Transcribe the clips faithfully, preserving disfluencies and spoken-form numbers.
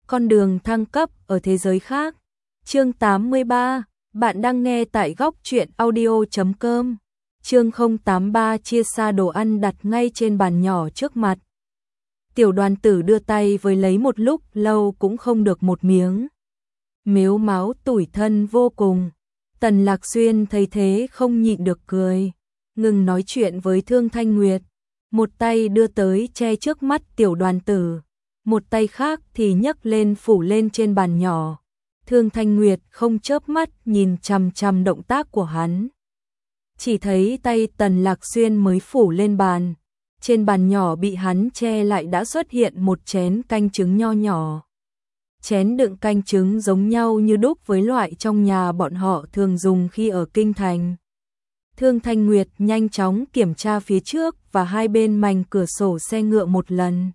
Con đường thăng cấp ở thế giới khác. Chương tám mươi ba, bạn đang nghe tại góc truyện audio chấm com. Chương không tám ba chia xa đồ ăn đặt ngay trên bàn nhỏ trước mặt. Tiểu Đoàn Tử đưa tay với lấy một lúc lâu cũng không được một miếng. Mếu máo tủi thân vô cùng. Tần Lạc Xuyên thấy thế không nhịn được cười, ngừng nói chuyện với Thương Thanh Nguyệt, một tay đưa tới che trước mắt Tiểu Đoàn Tử, một tay khác thì nhấc lên phủ lên trên bàn nhỏ. Thương Thanh Nguyệt không chớp mắt nhìn chằm chằm động tác của hắn. Chỉ thấy tay Tần Lạc Xuyên mới phủ lên bàn, trên bàn nhỏ bị hắn che lại đã xuất hiện một chén canh trứng nho nhỏ. Chén đựng canh trứng giống nhau như đúc với loại trong nhà bọn họ thường dùng khi ở kinh thành. Thương Thanh Nguyệt nhanh chóng kiểm tra phía trước và hai bên mảnh cửa sổ xe ngựa một lần.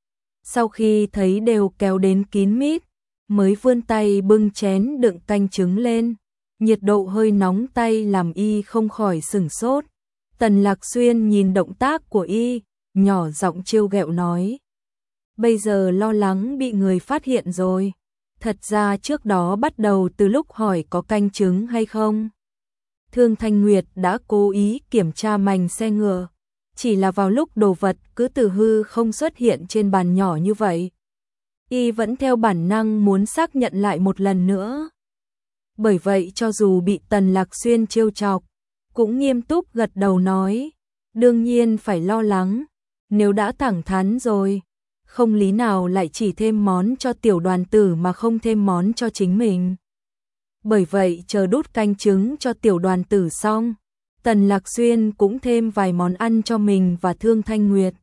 Sau khi thấy đều kéo đến kín mít, mới vươn tay bưng chén đựng canh trứng lên. Nhiệt độ hơi nóng tay làm y không khỏi sửng sốt. Tần Lạc Xuyên nhìn động tác của y, nhỏ giọng trêu ghẹo nói: bây giờ lo lắng bị người phát hiện rồi. Thật ra trước đó bắt đầu từ lúc hỏi có canh trứng hay không. Thương Thanh Nguyệt đã cố ý kiểm tra mảnh xe ngựa, chỉ là vào lúc đồ vật cứ từ hư không xuất hiện trên bàn nhỏ như vậy, y vẫn theo bản năng muốn xác nhận lại một lần nữa. Bởi vậy cho dù bị Tần Lạc Xuyên trêu chọc, cũng nghiêm túc gật đầu nói: đương nhiên phải lo lắng, nếu đã thẳng thắn rồi, không lý nào lại chỉ thêm món cho Tiểu Đoàn Tử mà không thêm món cho chính mình. Bởi vậy chờ đút canh trứng cho Tiểu Đoàn Tử xong, Tần Lạc Xuyên cũng thêm vài món ăn cho mình và Thương Thanh Nguyệt.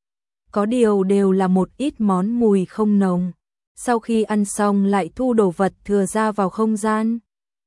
Có điều đều là một ít món mùi không nồng. Sau khi ăn xong lại thu đồ vật thừa ra vào không gian.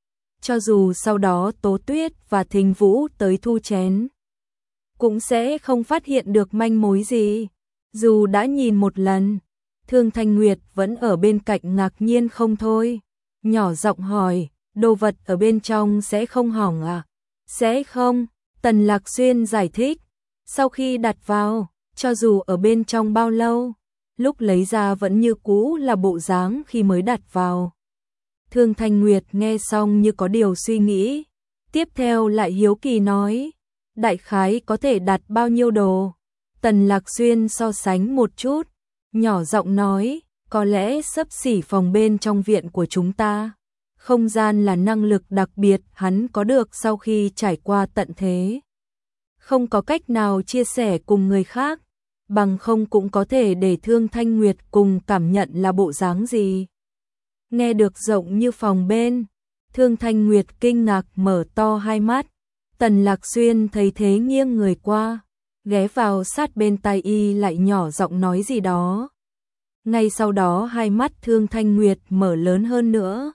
Cho dù sau đó Tố Tuyết và Thính Vũ tới thu chén, cũng sẽ không phát hiện được manh mối gì. Dù đã nhìn một lần, Thương Thanh Nguyệt vẫn ở bên cạnh ngạc nhiên không thôi. Nhỏ giọng hỏi: đồ vật ở bên trong sẽ không hỏng à? Sẽ không, Tần Lạc Xuyên giải thích. Sau khi đặt vào, cho dù ở bên trong bao lâu, lúc lấy ra vẫn như cũ là bộ dáng khi mới đặt vào. Thương Thanh Nguyệt nghe xong như có điều suy nghĩ, tiếp theo lại hiếu kỳ nói: đại khái có thể đặt bao nhiêu đồ? Tần Lạc Xuyên so sánh một chút, nhỏ giọng nói: có lẽ xấp xỉ phòng bên trong viện của chúng ta. Không gian là năng lực đặc biệt hắn có được sau khi trải qua tận thế. Không có cách nào chia sẻ cùng người khác, bằng không cũng có thể để Thương Thanh Nguyệt cùng cảm nhận là bộ dáng gì. Nghe được rộng như phòng bên, Thương Thanh Nguyệt kinh ngạc mở to hai mắt. Tần Lạc Xuyên thấy thế nghiêng người qua, ghé vào sát bên tai y lại nhỏ giọng nói gì đó. Ngay sau đó hai mắt Thương Thanh Nguyệt mở lớn hơn nữa.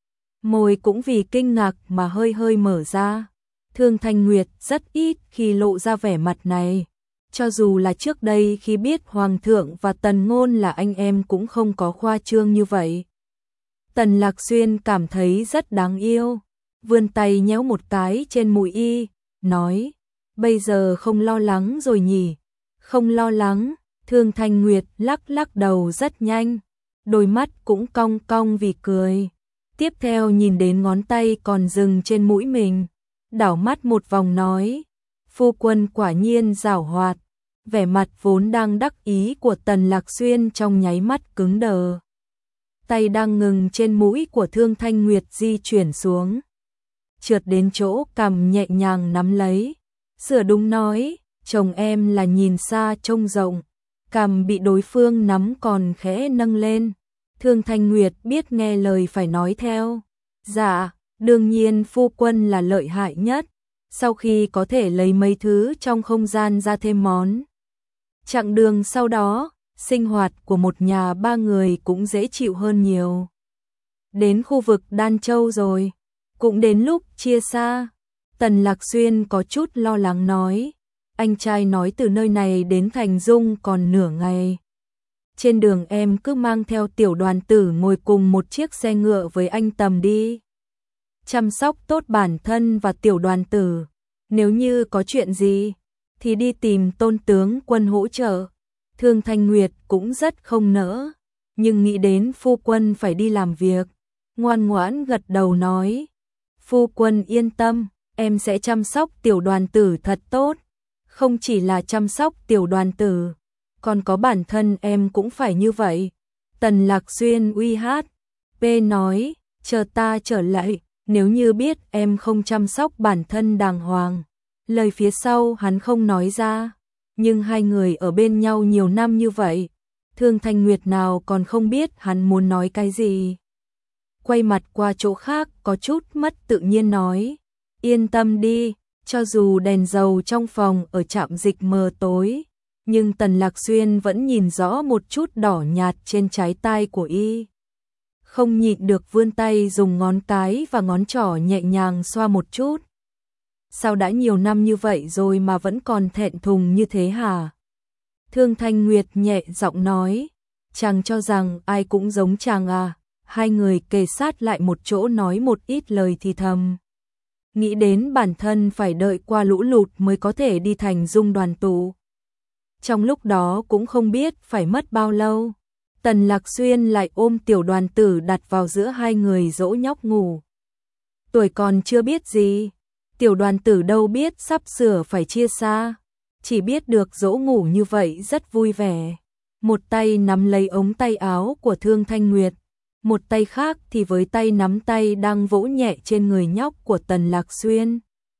Môi cũng vì kinh ngạc mà hơi hơi mở ra. Thương Thanh Nguyệt rất ít khi lộ ra vẻ mặt này. Cho dù là trước đây khi biết Hoàng thượng và Tần Ngôn là anh em cũng không có khoa trương như vậy. Tần Lạc Xuyên cảm thấy rất đáng yêu, vươn tay nhéo một cái trên mũi y, nói: bây giờ không lo lắng rồi nhỉ? Không lo lắng. Thương Thanh Nguyệt lắc lắc đầu rất nhanh, đôi mắt cũng cong cong vì cười. Tiếp theo nhìn đến ngón tay còn dừng trên mũi mình, đảo mắt một vòng nói: phu quân quả nhiên giảo hoạt. Vẻ mặt vốn đang đắc ý của Tần Lạc Xuyên trong nháy mắt cứng đờ. Tay đang ngừng trên mũi của Thương Thanh Nguyệt di chuyển xuống, trượt đến chỗ cằm nhẹ nhàng nắm lấy. Sửa đúng nói, chồng em là nhìn xa trông rộng. Cằm bị đối phương nắm còn khẽ nâng lên. Thương Thanh Nguyệt biết nghe lời phải nói theo. Dạ, đương nhiên phu quân là lợi hại nhất. Sau khi có thể lấy mấy thứ trong không gian ra thêm món. Chặng đường sau đó, sinh hoạt của một nhà ba người cũng dễ chịu hơn nhiều. Đến khu vực Đan Châu rồi, cũng đến lúc chia xa. Tần Lạc Xuyên có chút lo lắng nói: anh trai nói từ nơi này đến Thành Dung còn nửa ngày. Trên đường em cứ mang theo Tiểu Đoàn Tử ngồi cùng một chiếc xe ngựa với anh Tầm đi. Chăm sóc tốt bản thân và Tiểu Đoàn Tử. Nếu như có chuyện gì, thì đi tìm Tôn tướng quân hỗ trợ. Thương Thanh Nguyệt cũng rất không nỡ. nhưng nghĩ đến phu quân phải đi làm việc, ngoan ngoãn gật đầu nói, phu quân yên tâm, em sẽ chăm sóc tiểu đoàn tử thật tốt, không chỉ là chăm sóc tiểu đoàn tử, còn có bản thân em cũng phải như vậy. Tần Lạc Xuyên uy hát, P nói, chờ ta trở lại, nếu như biết em không chăm sóc bản thân đàng hoàng. Lời phía sau hắn không nói ra, nhưng hai người ở bên nhau nhiều năm như vậy, Thương Thanh Nguyệt nào còn không biết hắn muốn nói cái gì. Quay mặt qua chỗ khác có chút mất tự nhiên nói, yên tâm đi, cho dù đèn dầu trong phòng ở trạm dịch mờ tối, nhưng Tần Lạc Xuyên vẫn nhìn rõ một chút đỏ nhạt trên trái tai của y. Không nhịn được vươn tay dùng ngón cái và ngón trỏ nhẹ nhàng xoa một chút. Sao đã nhiều năm như vậy rồi mà vẫn còn thẹn thùng như thế hả? Thương Thanh Nguyệt nhẹ giọng nói, chàng cho rằng ai cũng giống chàng à? Hai người kề sát lại một chỗ nói một ít lời thì thầm. Nghĩ đến bản thân phải đợi qua lũ lụt mới có thể đi thành Dung đoàn tụ. Trong lúc đó cũng không biết phải mất bao lâu, Tần Lạc Xuyên lại ôm tiểu đoàn tử đặt vào giữa hai người dỗ nhóc ngủ. Tuổi còn chưa biết gì, tiểu đoàn tử đâu biết sắp sửa phải chia xa, chỉ biết được dỗ ngủ như vậy rất vui vẻ. Một tay nắm lấy ống tay áo của Thương Thanh Nguyệt, một tay khác thì với tay nắm tay đang vỗ nhẹ trên người nhóc của Tần Lạc Xuyên.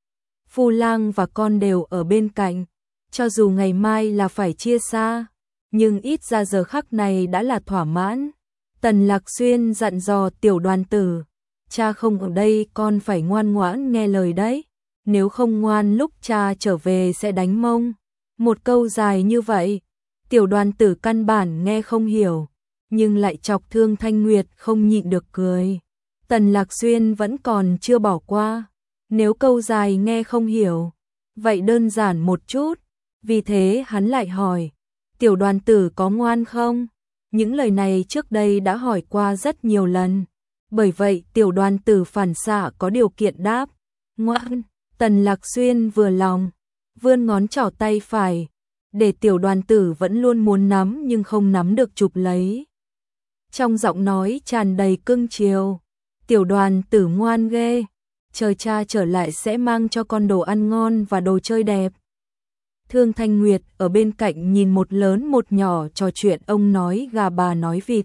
Phu Lang và con đều ở bên cạnh, cho dù ngày mai là phải chia xa, nhưng ít ra giờ khắc này đã là thỏa mãn. Tần Lạc Xuyên dặn dò tiểu đoàn tử, cha không ở đây con phải ngoan ngoãn nghe lời đấy, nếu không ngoan lúc cha trở về sẽ đánh mông. Một câu dài như vậy, tiểu đoàn tử căn bản nghe không hiểu, nhưng lại chọc Thương Thanh Nguyệt không nhịn được cười. Tần Lạc Xuyên vẫn còn chưa bỏ qua, nếu câu dài nghe không hiểu, vậy đơn giản một chút, vì thế hắn lại hỏi, tiểu đoàn tử có ngoan không? Những lời này trước đây đã hỏi qua rất nhiều lần, bởi vậy tiểu đoàn tử phản xạ có điều kiện đáp, ngoan. Tần Lạc Xuyên vừa lòng, vươn ngón trỏ tay phải, để tiểu đoàn tử vẫn luôn muốn nắm nhưng không nắm được chụp lấy. Trong giọng nói tràn đầy cưng chiều, tiểu đoàn tử ngoan ghê, chờ cha trở lại sẽ mang cho con đồ ăn ngon và đồ chơi đẹp. Thương Thanh Nguyệt ở bên cạnh nhìn một lớn một nhỏ trò chuyện ông nói gà bà nói vịt.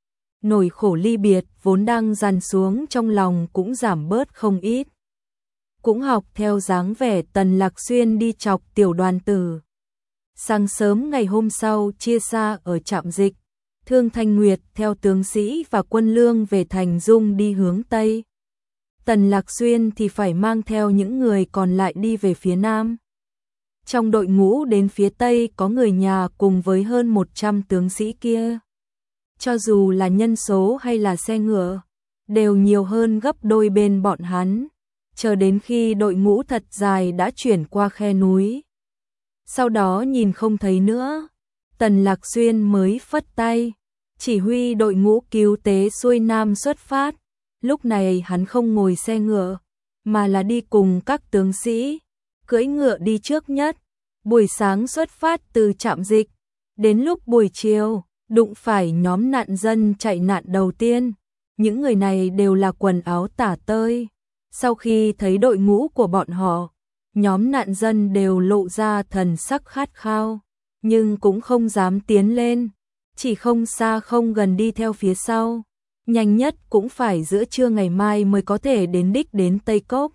Nỗi khổ ly biệt vốn đang dằn xuống trong lòng cũng giảm bớt không ít. Cũng học theo dáng vẻ Tần Lạc Xuyên đi chọc tiểu đoàn tử. Sáng sớm ngày hôm sau chia xa ở trạm dịch, Thương Thanh Nguyệt theo tướng sĩ và quân lương về thành Dung đi hướng Tây. Tần Lạc Xuyên thì phải mang theo những người còn lại đi về phía Nam. Trong đội ngũ đến phía Tây có người nhà cùng với hơn một trăm tướng sĩ kia. Cho dù là nhân số hay là xe ngựa, đều nhiều hơn gấp đôi bên bọn hắn, chờ đến khi đội ngũ thật dài đã chuyển qua khe núi. Sau đó nhìn không thấy nữa, Tần Lạc Xuyên mới phất tay, chỉ huy đội ngũ cứu tế xuôi Nam xuất phát. Lúc này hắn không ngồi xe ngựa, mà là đi cùng các tướng sĩ, cưỡi ngựa đi trước nhất. Buổi sáng xuất phát từ trạm dịch, đến lúc buổi chiều, đụng phải nhóm nạn dân chạy nạn đầu tiên. Những người này đều là quần áo tả tơi. Sau khi thấy đội ngũ của bọn họ, nhóm nạn dân đều lộ ra thần sắc khát khao, nhưng cũng không dám tiến lên, chỉ không xa không gần đi theo phía sau. Nhanh nhất cũng phải giữa trưa ngày mai mới có thể đến đích đến Tây Cốc.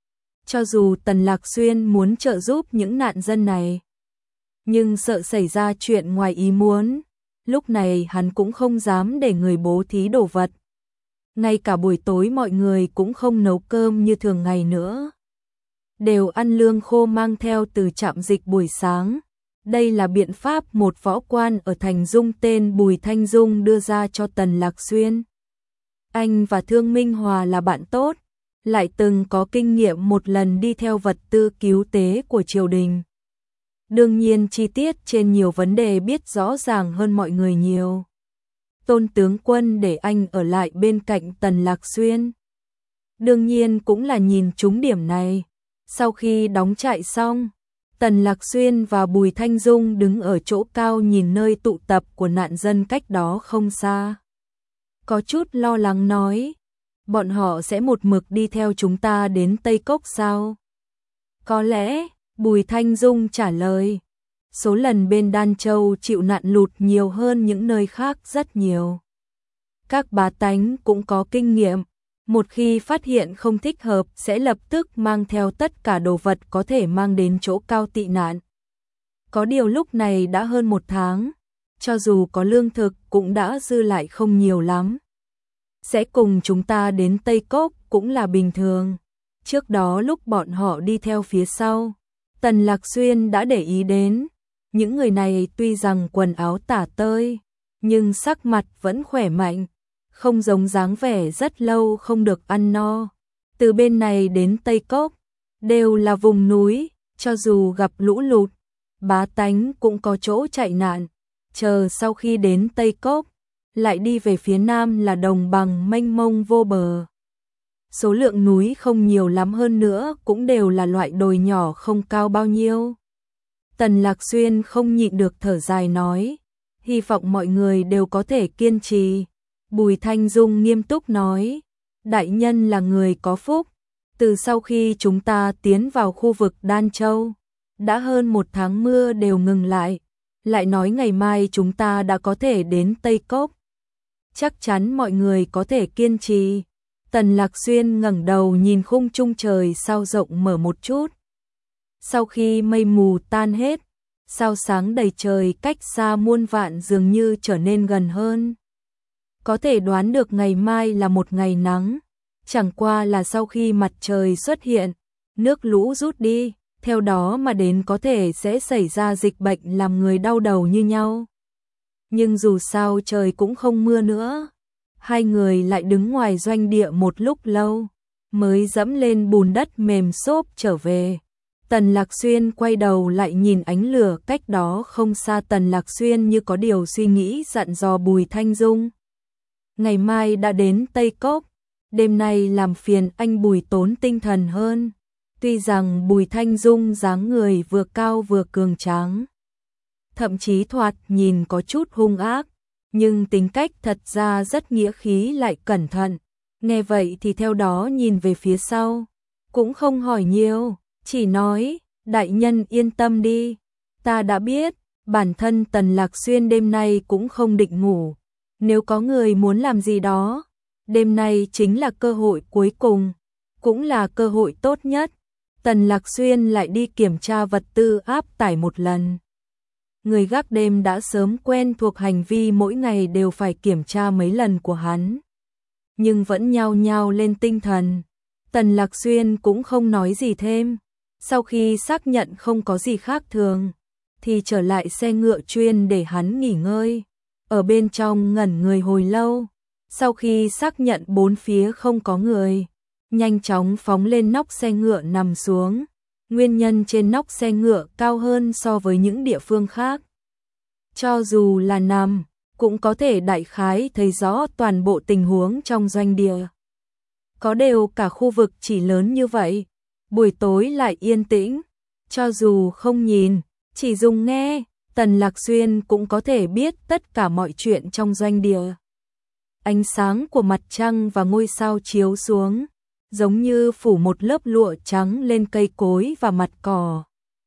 Cho dù Tần Lạc Xuyên muốn trợ giúp những nạn dân này, nhưng sợ xảy ra chuyện ngoài ý muốn, lúc này hắn cũng không dám để người bố thí đồ vật. Ngay cả buổi tối mọi người cũng không nấu cơm như thường ngày nữa, đều ăn lương khô mang theo từ trạm dịch buổi sáng. Đây là biện pháp một võ quan ở thành Dung tên Bùi Thanh Dung đưa ra cho Tần Lạc Xuyên. Anh và Thương Minh Hòa là bạn tốt, lại từng có kinh nghiệm một lần đi theo vật tư cứu tế của triều đình. Đương nhiên chi tiết trên nhiều vấn đề biết rõ ràng hơn mọi người nhiều. Tôn tướng quân để anh ở lại bên cạnh Tần Lạc Xuyên. Đương nhiên cũng là nhìn trúng điểm này. Sau khi đóng trại xong, Tần Lạc Xuyên và Bùi Thanh Dung đứng ở chỗ cao nhìn nơi tụ tập của nạn dân cách đó không xa. Có chút lo lắng nói, bọn họ sẽ một mực đi theo chúng ta đến Tây Cốc sao? Có lẽ, Bùi Thanh Dung trả lời, số lần bên Đan Châu chịu nạn lụt nhiều hơn những nơi khác rất nhiều. Các bá tánh cũng có kinh nghiệm, một khi phát hiện không thích hợp sẽ lập tức mang theo tất cả đồ vật có thể mang đến chỗ cao tị nạn. Có điều lúc này đã hơn một tháng, cho dù có lương thực cũng đã dư lại không nhiều lắm. Sẽ cùng chúng ta đến Tây Cốc cũng là bình thường. Trước đó lúc bọn họ đi theo phía sau, Tần Lạc Xuyên đã để ý đến, những người này tuy rằng quần áo tả tơi, nhưng sắc mặt vẫn khỏe mạnh, không giống dáng vẻ rất lâu không được ăn no. Từ bên này đến Tây Cốc, đều là vùng núi, cho dù gặp lũ lụt, bá tánh cũng có chỗ chạy nạn, chờ sau khi đến Tây Cốc, lại đi về phía nam là đồng bằng mênh mông vô bờ. Số lượng núi không nhiều lắm, hơn nữa cũng đều là loại đồi nhỏ không cao bao nhiêu. Tần Lạc Xuyên không nhịn được thở dài nói, hy vọng mọi người đều có thể kiên trì. Bùi Thanh Dung nghiêm túc nói, đại nhân là người có phúc, từ sau khi chúng ta tiến vào khu vực Đan Châu, đã hơn một tháng mưa đều ngừng lại, lại nói ngày mai chúng ta đã có thể đến Tây Cốc. Chắc chắn mọi người có thể kiên trì. Tần Lạc Xuyên ngẩng đầu nhìn khung trung trời sao rộng mở một chút. Sau khi mây mù tan hết, sao sáng đầy trời cách xa muôn vạn dường như trở nên gần hơn. Có thể đoán được ngày mai là một ngày nắng, chẳng qua là sau khi mặt trời xuất hiện, nước lũ rút đi, theo đó mà đến có thể sẽ xảy ra dịch bệnh làm người đau đầu như nhau. Nhưng dù sao trời cũng không mưa nữa. Hai người lại đứng ngoài doanh địa một lúc lâu, mới dẫm lên bùn đất mềm xốp trở về. Tần Lạc Xuyên quay đầu lại nhìn ánh lửa cách đó không xa. Tần Lạc Xuyên như có điều suy nghĩ dặn dò Bùi Thanh Dung. Ngày mai đã đến Tây Cốc, đêm nay làm phiền anh Bùi tốn tinh thần hơn. Tuy rằng Bùi Thanh Dung dáng người vừa cao vừa cường tráng, thậm chí thoạt nhìn có chút hung ác, nhưng tính cách thật ra rất nghĩa khí lại cẩn thận. Nghe vậy thì theo đó nhìn về phía sau, cũng không hỏi nhiều, chỉ nói, đại nhân yên tâm đi, ta đã biết, bản thân Tần Lạc Xuyên đêm nay cũng không định ngủ. Nếu có người muốn làm gì đó, đêm nay chính là cơ hội cuối cùng, cũng là cơ hội tốt nhất. Tần Lạc Xuyên lại đi kiểm tra vật tư áp tải một lần. Người gác đêm đã sớm quen thuộc hành vi mỗi ngày đều phải kiểm tra mấy lần của hắn, nhưng vẫn nhao nhao lên tinh thần. Tần Lạc Xuyên cũng không nói gì thêm, sau khi xác nhận không có gì khác thường, thì trở lại xe ngựa chuyên để hắn nghỉ ngơi. Ở bên trong ngẩn người hồi lâu, sau khi xác nhận bốn phía không có người, nhanh chóng phóng lên nóc xe ngựa nằm xuống. Nguyên nhân trên nóc xe ngựa cao hơn so với những địa phương khác. Cho dù là nằm, cũng có thể đại khái thấy rõ toàn bộ tình huống trong doanh địa. Có đều cả khu vực chỉ lớn như vậy, buổi tối lại yên tĩnh, cho dù không nhìn, chỉ dùng nghe, Tần Lạc Xuyên cũng có thể biết tất cả mọi chuyện trong doanh địa. Ánh sáng của mặt trăng và ngôi sao chiếu xuống, giống như phủ một lớp lụa trắng lên cây cối và mặt cỏ.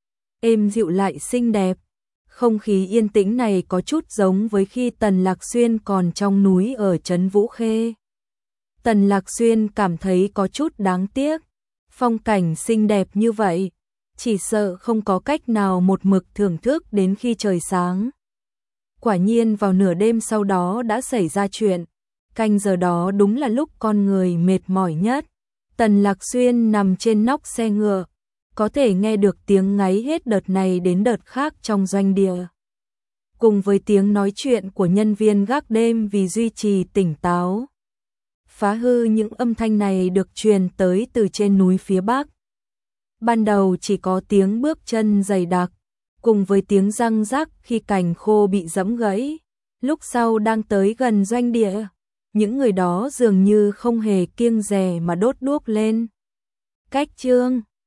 Êm dịu lại xinh đẹp, không khí yên tĩnh này có chút giống với khi Tần Lạc Xuyên còn trong núi ở trấn Vũ Khê. Tần Lạc Xuyên cảm thấy có chút đáng tiếc, phong cảnh xinh đẹp như vậy, chỉ sợ không có cách nào một mực thưởng thức đến khi trời sáng. Quả nhiên vào nửa đêm sau đó đã xảy ra chuyện, canh giờ đó đúng là lúc con người mệt mỏi nhất. Tần Lạc Xuyên nằm trên nóc xe ngựa, có thể nghe được tiếng ngáy hết đợt này đến đợt khác trong doanh địa, cùng với tiếng nói chuyện của nhân viên gác đêm vì duy trì tỉnh táo. Phá hư những âm thanh này được truyền tới từ trên núi phía bắc. Ban đầu chỉ có tiếng bước chân dày đặc, cùng với tiếng răng rắc khi cành khô bị giẫm gãy. Lúc sau đang tới gần doanh địa, những người đó dường như không hề kiêng dè mà đốt đuốc lên. Cách chương